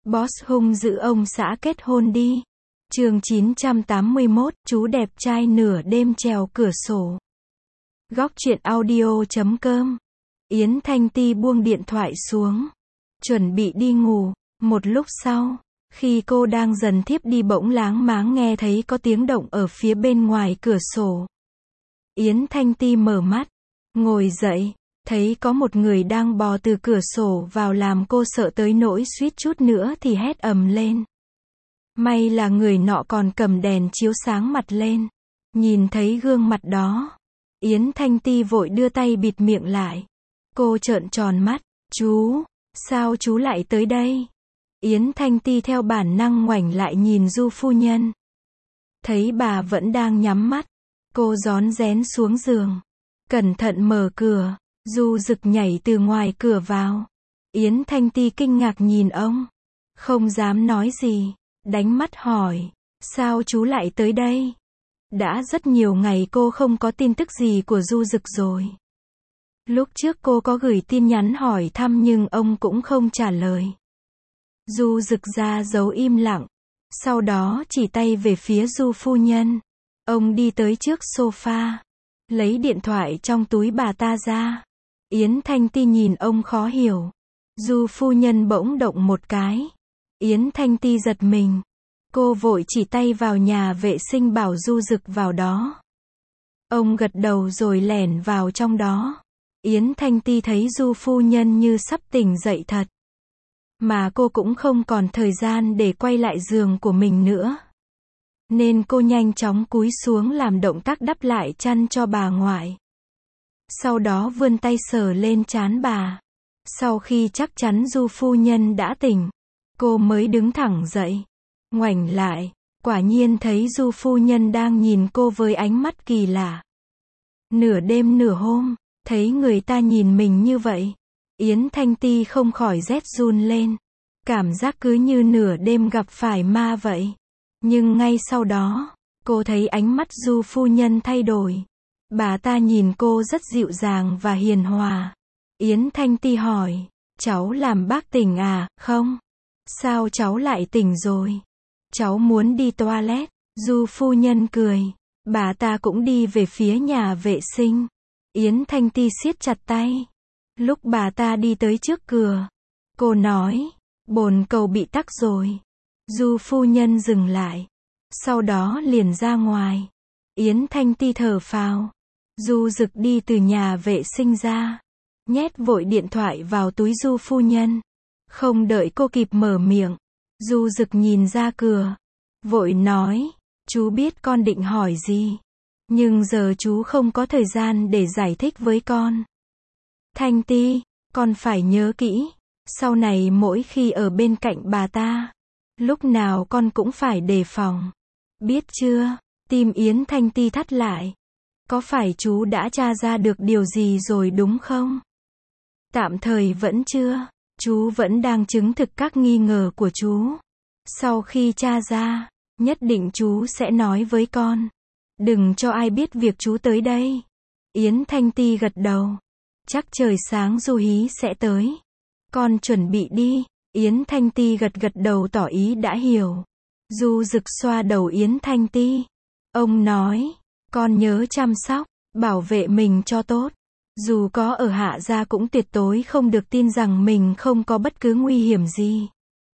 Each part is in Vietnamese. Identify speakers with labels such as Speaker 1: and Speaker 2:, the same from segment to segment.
Speaker 1: Boss hung dữ ông xã kết hôn đi. Chương 981, chú đẹp trai nửa đêm trèo cửa sổ. Góc truyện audio.com. Yến Thanh Ti buông điện thoại xuống, chuẩn bị đi ngủ. Một lúc sau, khi cô đang dần thiếp đi bỗng láng máng nghe thấy có tiếng động ở phía bên ngoài cửa sổ. Yến Thanh Ti mở mắt, ngồi dậy, thấy có một người đang bò từ cửa sổ vào làm cô sợ tới nỗi suýt chút nữa thì hét ầm lên. May là người nọ còn cầm đèn chiếu sáng mặt lên. Nhìn thấy gương mặt đó, Yến Thanh Ti vội đưa tay bịt miệng lại. Cô trợn tròn mắt, chú, sao chú lại tới đây? Yến Thanh Ti theo bản năng ngoảnh lại nhìn Du phu nhân. Thấy bà vẫn đang nhắm mắt, cô rón rén xuống giường, cẩn thận mở cửa. Du Dực nhảy từ ngoài cửa vào. Yến Thanh Ti kinh ngạc nhìn ông, không dám nói gì, đánh mắt hỏi, sao chú lại tới đây? Đã rất nhiều ngày cô không có tin tức gì của Du Dực rồi. Lúc trước cô có gửi tin nhắn hỏi thăm nhưng ông cũng không trả lời. Du Dực ra dấu im lặng, sau đó chỉ tay về phía Du phu nhân. Ông đi tới trước sofa, lấy điện thoại trong túi bà ta ra. Yến Thanh Ti nhìn ông khó hiểu. Du phu nhân bỗng động một cái. Yến Thanh Ti giật mình. Cô vội chỉ tay vào nhà vệ sinh bảo Du Dực vào đó. Ông gật đầu rồi lẻn vào trong đó. Yến Thanh Ti thấy Du phu nhân như sắp tỉnh dậy thật. Mà cô cũng không còn thời gian để quay lại giường của mình nữa. Nên cô nhanh chóng cúi xuống làm động tác đắp lại chăn cho bà ngoại. Sau đó vươn tay sờ lên trán bà. Sau khi chắc chắn Du phu nhân đã tỉnh, cô mới đứng thẳng dậy. Ngoảnh lại, quả nhiên thấy Du phu nhân đang nhìn cô với ánh mắt kỳ lạ. Nửa đêm nửa hôm, thấy người ta nhìn mình như vậy, Yến Thanh Ti không khỏi rét run lên. Cảm giác cứ như nửa đêm gặp phải ma vậy. Nhưng ngay sau đó, cô thấy ánh mắt Du phu nhân thay đổi. Bà ta nhìn cô rất dịu dàng và hiền hòa. Yến Thanh Ti hỏi, cháu làm bác tỉnh à? Không. Sao cháu lại tỉnh rồi? Cháu muốn đi toilet. Du phu nhân cười. Bà ta cũng đi về phía nhà vệ sinh. Yến Thanh Ti siết chặt tay. Lúc bà ta đi tới trước cửa, cô nói, bồn cầu bị tắc rồi. Du phu nhân dừng lại. Sau đó liền ra ngoài. Yến Thanh Ti thở phào. Du Dực đi từ nhà vệ sinh ra, nhét vội điện thoại vào túi Du phu nhân. Không đợi cô kịp mở miệng, Du Dực nhìn ra cửa, vội nói, chú biết con định hỏi gì, nhưng giờ chú không có thời gian để giải thích với con. Thanh Ti, con phải nhớ kỹ, sau này mỗi khi ở bên cạnh bà ta, lúc nào con cũng phải đề phòng. Biết chưa? Tim Yến Thanh Ti thắt lại. Có phải chú đã tra ra được điều gì rồi đúng không? Tạm thời vẫn chưa. Chú vẫn đang chứng thực các nghi ngờ của chú. Sau khi tra ra, nhất định chú sẽ nói với con. Đừng cho ai biết việc chú tới đây. Yến Thanh Ti gật đầu. Chắc trời sáng Du Hí sẽ tới. Con chuẩn bị đi. Yến Thanh Ti gật đầu tỏ ý đã hiểu. Du Dực xoa đầu Yến Thanh Ti. Ông nói, con nhớ chăm sóc, bảo vệ mình cho tốt. Dù có ở Hạ gia cũng tuyệt đối không được tin rằng mình không có bất cứ nguy hiểm gì.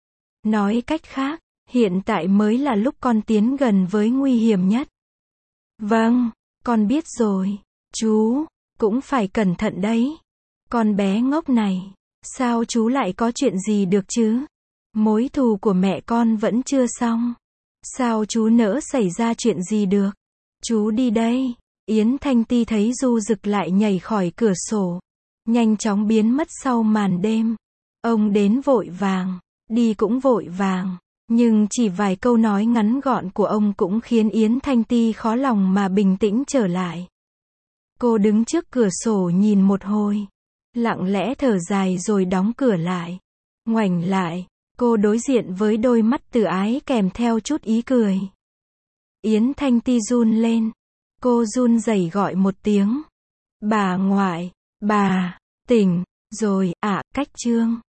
Speaker 1: Nói cách khác, hiện tại mới là lúc con tiến gần với nguy hiểm nhất. Vâng, con biết rồi. Chú, cũng phải cẩn thận đấy. Con bé ngốc này, sao chú lại có chuyện gì được chứ? Mối thù của mẹ con vẫn chưa xong. Sao chú nỡ xảy ra chuyện gì được? Chú đi đây. Yến Thanh Ti thấy Du Dực lại nhảy khỏi cửa sổ, nhanh chóng biến mất sau màn đêm. Ông đến vội vàng, đi cũng vội vàng, nhưng chỉ vài câu nói ngắn gọn của ông cũng khiến Yến Thanh Ti khó lòng mà bình tĩnh trở lại. Cô đứng trước cửa sổ nhìn một hồi, lặng lẽ thở dài rồi đóng cửa lại. Ngoảnh lại, cô đối diện với đôi mắt từ ái kèm theo chút ý cười. Yến Thanh Ti run lên. Cô run rẩy gọi một tiếng. Bà ngoại, bà, tỉnh, rồi, cách chương.